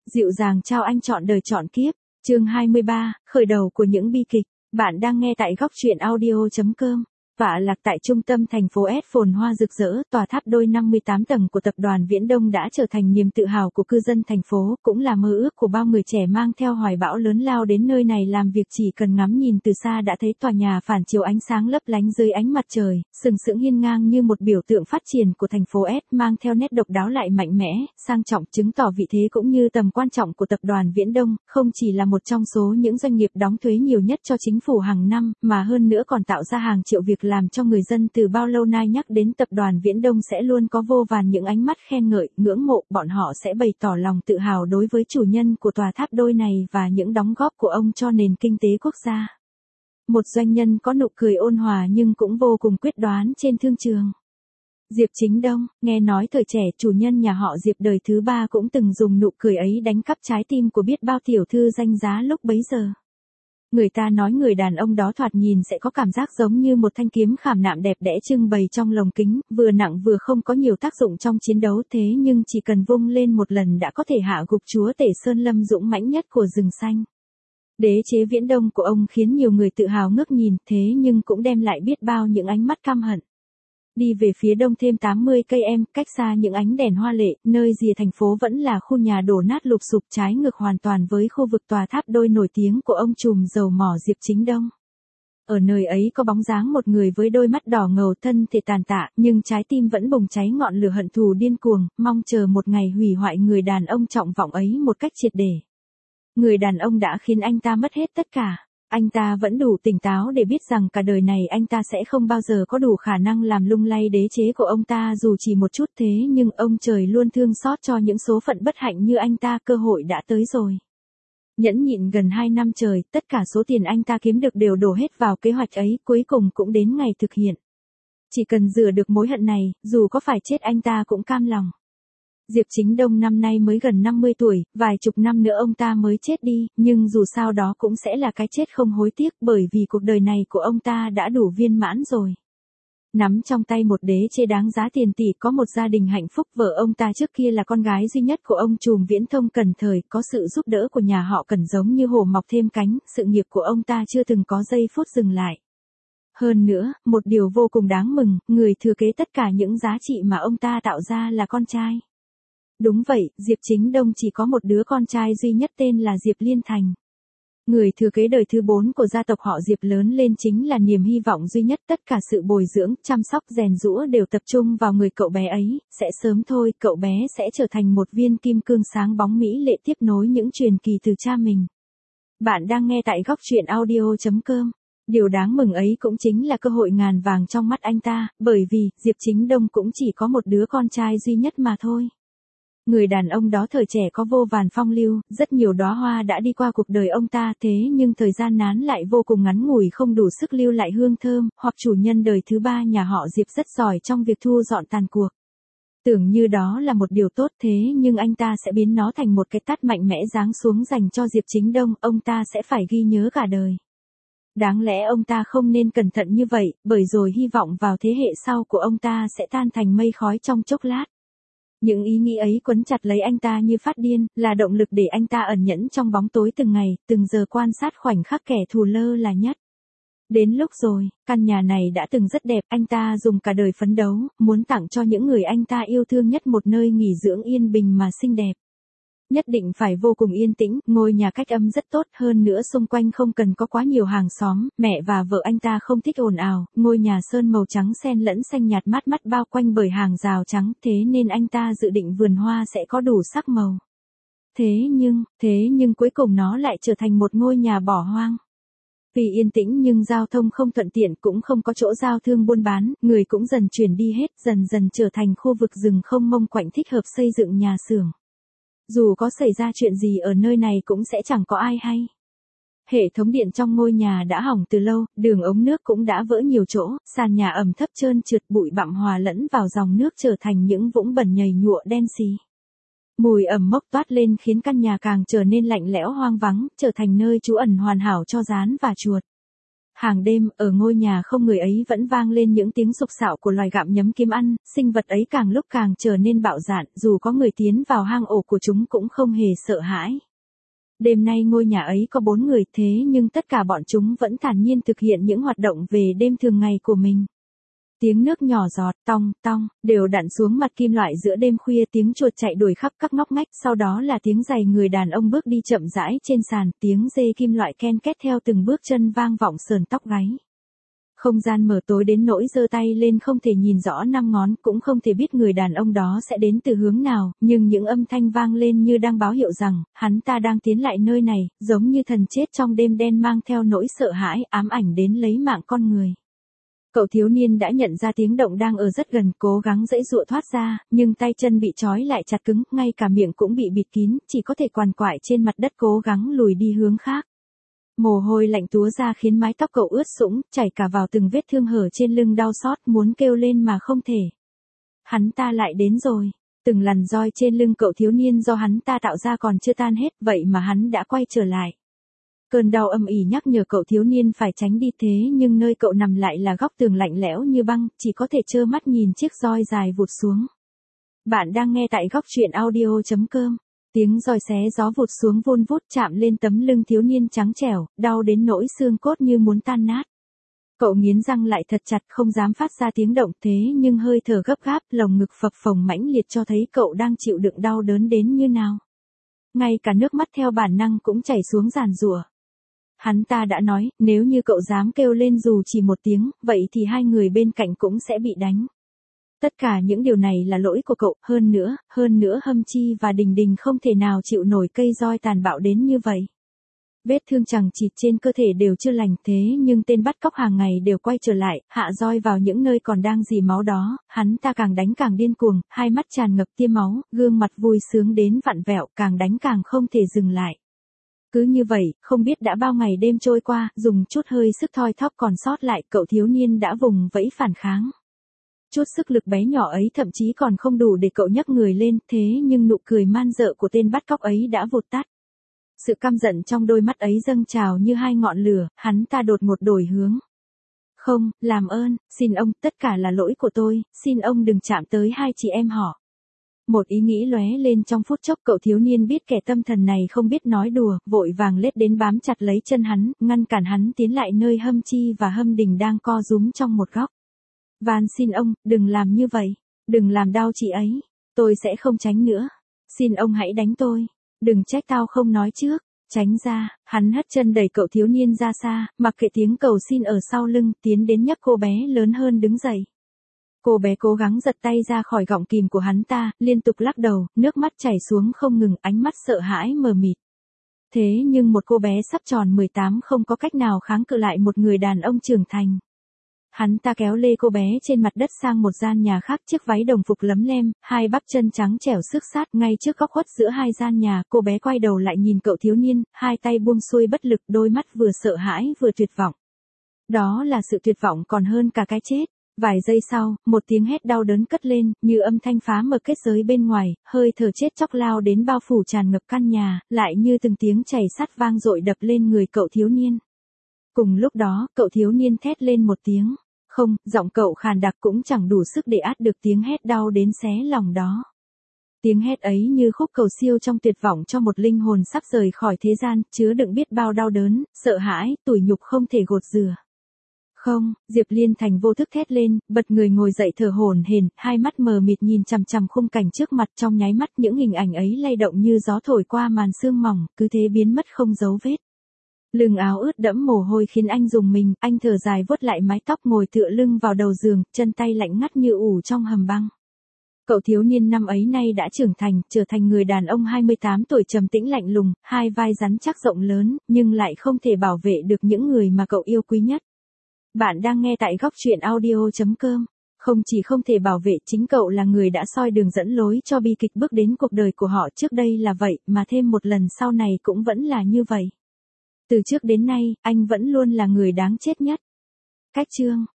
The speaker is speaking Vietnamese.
Dịu dàng trao anh trọn đời trọn kiếp. Chương 23, khởi đầu của những bi kịch. Bạn đang nghe tại góc truyện audio.com. Tọa lạc tại trung tâm thành phố S phồn hoa rực rỡ, tòa tháp đôi 58 tầng của tập đoàn Viễn Đông đã trở thành niềm tự hào của cư dân thành phố, cũng là mơ ước của bao người trẻ mang theo hoài bão lớn lao đến nơi này làm việc. Chỉ cần ngắm nhìn từ xa đã thấy tòa nhà phản chiếu ánh sáng lấp lánh dưới ánh mặt trời, sừng sững hiên ngang như một biểu tượng phát triển của thành phố S, mang theo nét độc đáo lại mạnh mẽ, sang trọng, chứng tỏ vị thế cũng như tầm quan trọng của tập đoàn Viễn Đông, không chỉ là một trong số những doanh nghiệp đóng thuế nhiều nhất cho chính phủ hàng năm, mà hơn nữa còn tạo ra hàng triệu việc làm cho người dân. Từ bao lâu nay nhắc đến tập đoàn Viễn Đông sẽ luôn có vô vàn những ánh mắt khen ngợi, ngưỡng mộ, bọn họ sẽ bày tỏ lòng tự hào đối với chủ nhân của tòa tháp đôi này và những đóng góp của ông cho nền kinh tế quốc gia. Một doanh nhân có nụ cười ôn hòa nhưng cũng vô cùng quyết đoán trên thương trường. Diệp Chính Đông, nghe nói thời trẻ chủ nhân nhà họ Diệp đời thứ 3 cũng từng dùng nụ cười ấy đánh cắp trái tim của biết bao tiểu thư danh giá lúc bấy giờ. Người ta nói người đàn ông đó thoạt nhìn sẽ có cảm giác giống như một thanh kiếm khảm nạm đẹp đẽ trưng bày trong lồng kính, vừa nặng vừa không có nhiều tác dụng trong chiến đấu, thế nhưng chỉ cần vung lên một lần đã có thể hạ gục chúa tể sơn lâm dũng mãnh nhất của rừng xanh. Đế chế Viễn Đông của ông khiến nhiều người tự hào ngước nhìn, thế nhưng cũng đem lại biết bao những ánh mắt căm hận. Đi về phía đông thêm 80 cây em, cách xa những ánh đèn hoa lệ, nơi rìa thành phố vẫn là khu nhà đổ nát lụp xụp, trái ngược hoàn toàn với khu vực tòa tháp đôi nổi tiếng của ông trùm dầu mỏ Diệp Chính Đông. Ở nơi ấy có bóng dáng một người với đôi mắt đỏ ngầu, thân thể tàn tạ, nhưng trái tim vẫn bùng cháy ngọn lửa hận thù điên cuồng, mong chờ một ngày hủy hoại người đàn ông trọng vọng ấy một cách triệt để. Người đàn ông đã khiến anh ta mất hết tất cả. Anh ta vẫn đủ tỉnh táo để biết rằng cả đời này anh ta sẽ không bao giờ có đủ khả năng làm lung lay đế chế của ông ta dù chỉ một chút, thế nhưng ông trời luôn thương xót cho những số phận bất hạnh như anh ta, cơ hội đã tới rồi. Nhẫn nhịn gần 2 năm trời, tất cả số tiền anh ta kiếm được đều đổ hết vào kế hoạch ấy, cuối cùng cũng đến ngày thực hiện. Chỉ cần rửa được mối hận này, dù có phải chết anh ta cũng cam lòng. Diệp Chính Đông năm nay mới gần 50 tuổi, vài chục năm nữa ông ta mới chết đi, nhưng dù sao đó cũng sẽ là cái chết không hối tiếc, bởi vì cuộc đời này của ông ta đã đủ viên mãn rồi. Nắm trong tay một đế chế đáng giá tiền tỷ, có một gia đình hạnh phúc, vợ ông ta trước kia là con gái duy nhất của ông trùm Viễn Thông Cần Thời, có sự giúp đỡ của nhà họ Cần giống như hổ mọc thêm cánh, sự nghiệp của ông ta chưa từng có giây phút dừng lại. Hơn nữa, một điều vô cùng đáng mừng, người thừa kế tất cả những giá trị mà ông ta tạo ra là con trai. Đúng vậy, Diệp Chính Đông chỉ có một đứa con trai duy nhất tên là Diệp Liên Thành. Người thừa kế đời thứ 4 của gia tộc họ Diệp lớn lên chính là niềm hy vọng duy nhất, tất cả sự bồi dưỡng, chăm sóc, rèn giũa đều tập trung vào người cậu bé ấy, sẽ sớm thôi cậu bé sẽ trở thành một viên kim cương sáng bóng mỹ lệ tiếp nối những truyền kỳ từ cha mình. Bạn đang nghe tại góc truyện audio.com. Điều đáng mừng ấy cũng chính là cơ hội ngàn vàng trong mắt anh ta, bởi vì Diệp Chính Đông cũng chỉ có một đứa con trai duy nhất mà thôi. Người đàn ông đó thời trẻ có vô vàn phong lưu, rất nhiều đóa hoa đã đi qua cuộc đời ông ta, thế nhưng thời gian nán lại vô cùng ngắn ngủi, không đủ sức lưu lại hương thơm, hoặc chủ nhân đời thứ 3 nhà họ Diệp rất giỏi trong việc thu dọn tàn cuộc. Tưởng như đó là một điều tốt, thế nhưng anh ta sẽ biến nó thành một cái tát mạnh mẽ giáng xuống dành cho Diệp Chính Đông, ông ta sẽ phải ghi nhớ cả đời. Đáng lẽ ông ta không nên cẩn thận như vậy, bởi rồi hy vọng vào thế hệ sau của ông ta sẽ tan thành mây khói trong chốc lát. Những ý nghĩ ấy quấn chặt lấy anh ta như phát điên, là động lực để anh ta ẩn nhẫn trong bóng tối từng ngày, từng giờ quan sát khoảnh khắc kẻ thù lơ là nhất. Đến lúc rồi, căn nhà này đã từng rất đẹp, anh ta dùng cả đời phấn đấu, muốn tặng cho những người anh ta yêu thương nhất một nơi nghỉ dưỡng yên bình mà xinh đẹp. Nhất định phải vô cùng yên tĩnh, ngôi nhà cách âm rất tốt, hơn nữa xung quanh không cần có quá nhiều hàng xóm, mẹ và vợ anh ta không thích ồn ào, ngôi nhà sơn màu trắng xen lẫn xanh nhạt mát mắt bao quanh bởi hàng rào trắng, thế nên anh ta dự định vườn hoa sẽ có đủ sắc màu. Thế nhưng cuối cùng nó lại trở thành một ngôi nhà bỏ hoang. Vì yên tĩnh nhưng giao thông không thuận tiện, cũng không có chỗ giao thương buôn bán, người cũng dần chuyển đi hết, dần dần trở thành khu vực rừng không mông quạnh thích hợp xây dựng nhà xưởng. Dù có xảy ra chuyện gì ở nơi này cũng sẽ chẳng có ai hay. Hệ thống điện trong ngôi nhà đã hỏng từ lâu, đường ống nước cũng đã vỡ nhiều chỗ, sàn nhà ẩm thấp trơn trượt, bụi bặm hòa lẫn vào dòng nước trở thành những vũng bẩn nhầy nhụa đen xì. Mùi ẩm mốc toát lên khiến căn nhà càng trở nên lạnh lẽo hoang vắng, trở thành nơi trú ẩn hoàn hảo cho gián và chuột. Hàng đêm, ở ngôi nhà không người ấy vẫn vang lên những tiếng sục sạo của loài gặm nhấm kiếm ăn, sinh vật ấy càng lúc càng trở nên bạo dạn, dù có người tiến vào hang ổ của chúng cũng không hề sợ hãi. Đêm nay ngôi nhà ấy có 4 người thế nhưng tất cả bọn chúng vẫn thản nhiên thực hiện những hoạt động về đêm thường ngày của mình. Tiếng nước nhỏ giọt, tong, tong, đều đặn xuống mặt kim loại giữa đêm khuya, tiếng chuột chạy đuổi khắp các ngóc ngách, sau đó là tiếng giày người đàn ông bước đi chậm rãi trên sàn, tiếng dê kim loại ken két theo từng bước chân vang vọng sờn tóc gáy. Không gian mờ tối đến nỗi giơ tay lên không thể nhìn rõ 5 ngón, cũng không thể biết người đàn ông đó sẽ đến từ hướng nào, nhưng những âm thanh vang lên như đang báo hiệu rằng, hắn ta đang tiến lại nơi này, giống như thần chết trong đêm đen mang theo nỗi sợ hãi, ám ảnh đến lấy mạng con người. Cậu thiếu niên đã nhận ra tiếng động đang ở rất gần, cố gắng giãy giụa thoát ra, nhưng tay chân bị trói lại chặt cứng, ngay cả miệng cũng bị bịt kín, chỉ có thể quằn quại trên mặt đất cố gắng lùi đi hướng khác. Mồ hôi lạnh túa ra khiến mái tóc cậu ướt sũng, chảy cả vào từng vết thương hở trên lưng, đau xót muốn kêu lên mà không thể. Hắn ta lại đến rồi. Từng lằn roi trên lưng cậu thiếu niên do hắn ta tạo ra còn chưa tan hết, vậy mà hắn đã quay trở lại. Cơn đau âm ỉ nhắc nhở cậu thiếu niên phải tránh đi, thế nhưng nơi cậu nằm lại là góc tường lạnh lẽo như băng, chỉ có thể trơ mắt nhìn chiếc roi dài vụt xuống. Bạn đang nghe tại góc truyện audio.com. Tiếng roi xé gió vụt xuống vun vút chạm lên tấm lưng thiếu niên trắng trẻo, đau đến nỗi xương cốt như muốn tan nát. Cậu nghiến răng lại thật chặt không dám phát ra tiếng động, thế nhưng hơi thở gấp gáp, lồng ngực phập phồng mãnh liệt cho thấy cậu đang chịu đựng đau đớn đến như nào. Ngay cả nước mắt theo bản năng cũng chảy xuống giàn giụa. Hắn ta đã nói, nếu như cậu dám kêu lên dù chỉ một tiếng, vậy thì hai người bên cạnh cũng sẽ bị đánh. Tất cả những điều này là lỗi của cậu, hơn nữa Hâm Chi và Đình Đình không thể nào chịu nổi cây roi tàn bạo đến như vậy. Vết thương chằng chịt trên cơ thể đều chưa lành, thế nhưng tên bắt cóc hàng ngày đều quay trở lại, hạ roi vào những nơi còn đang rỉ máu đó, hắn ta càng đánh càng điên cuồng, hai mắt tràn ngập tia máu, gương mặt vui sướng đến vặn vẹo, càng đánh càng không thể dừng lại. Cứ như vậy, không biết đã bao ngày đêm trôi qua, dùng chút hơi sức thoi thóp còn sót lại, cậu thiếu niên đã vùng vẫy phản kháng. Chút sức lực bé nhỏ ấy thậm chí còn không đủ để cậu nhấc người lên, thế nhưng nụ cười man dợ của tên bắt cóc ấy đã vụt tắt. Sự căm giận trong đôi mắt ấy dâng trào như hai ngọn lửa, hắn ta đột ngột đổi hướng. Không, làm ơn, xin ông, tất cả là lỗi của tôi, xin ông đừng chạm tới hai chị em họ. Một ý nghĩ lóe lên trong phút chốc, cậu thiếu niên biết kẻ tâm thần này không biết nói đùa, vội vàng lết đến bám chặt lấy chân hắn, ngăn cản hắn tiến lại nơi Hâm Chi và Hâm Đình đang co rúm trong một góc. Van xin ông, đừng làm như vậy, đừng làm đau chị ấy, tôi sẽ không tránh nữa. Xin ông hãy đánh tôi, đừng trách tao không nói trước, tránh ra, hắn hất chân đẩy cậu thiếu niên ra xa, mặc kệ tiếng cầu xin ở sau lưng, tiến đến nhấc cô bé lớn hơn đứng dậy. Cô bé cố gắng giật tay ra khỏi gọng kìm của hắn ta, liên tục lắc đầu, nước mắt chảy xuống không ngừng, ánh mắt sợ hãi mờ mịt. Thế nhưng một cô bé sắp tròn 18 không có cách nào kháng cự lại một người đàn ông trưởng thành. Hắn ta kéo lê cô bé trên mặt đất sang một gian nhà khác, chiếc váy đồng phục lấm lem, hai bắp chân trắng trẻo xước sát, ngay trước góc khuất giữa hai gian nhà, cô bé quay đầu lại nhìn cậu thiếu niên, hai tay buông xuôi bất lực, đôi mắt vừa sợ hãi vừa tuyệt vọng. Đó là sự tuyệt vọng còn hơn cả cái chết. Vài giây sau, một tiếng hét đau đớn cất lên, như âm thanh phá mở kết giới bên ngoài, hơi thở chết chóc lao đến bao phủ tràn ngập căn nhà, lại như từng tiếng chảy sắt vang dội đập lên người cậu thiếu niên. Cùng lúc đó, cậu thiếu niên thét lên một tiếng. Không, giọng cậu khàn đặc cũng chẳng đủ sức để át được tiếng hét đau đến xé lòng đó. Tiếng hét ấy như khúc cầu siêu trong tuyệt vọng cho một linh hồn sắp rời khỏi thế gian, chứa đựng biết bao đau đớn, sợ hãi, tủi nhục không thể gột rửa. Không, Diệp Liên Thành vô thức thét lên, bật người ngồi dậy thở hổn hển, hai mắt mờ mịt nhìn chằm chằm khung cảnh trước mặt, trong nháy mắt những hình ảnh ấy lay động như gió thổi qua màn sương mỏng, cứ thế biến mất không dấu vết. Lưng áo ướt đẫm mồ hôi khiến anh rùng mình, anh thở dài vuốt lại mái tóc ngồi tựa lưng vào đầu giường, chân tay lạnh ngắt như ủ trong hầm băng. Cậu thiếu niên năm ấy nay đã trưởng thành, trở thành người đàn ông 28 tuổi trầm tĩnh lạnh lùng, hai vai rắn chắc rộng lớn, nhưng lại không thể bảo vệ được những người mà cậu yêu quý nhất. Bạn đang nghe tại góc truyện audio.com. Không chỉ không thể bảo vệ, chính cậu là người đã soi đường dẫn lối cho bi kịch bước đến cuộc đời của họ, trước đây là vậy, mà thêm một lần sau này cũng vẫn là như vậy. Từ trước đến nay, anh vẫn luôn là người đáng chết nhất. Cách chương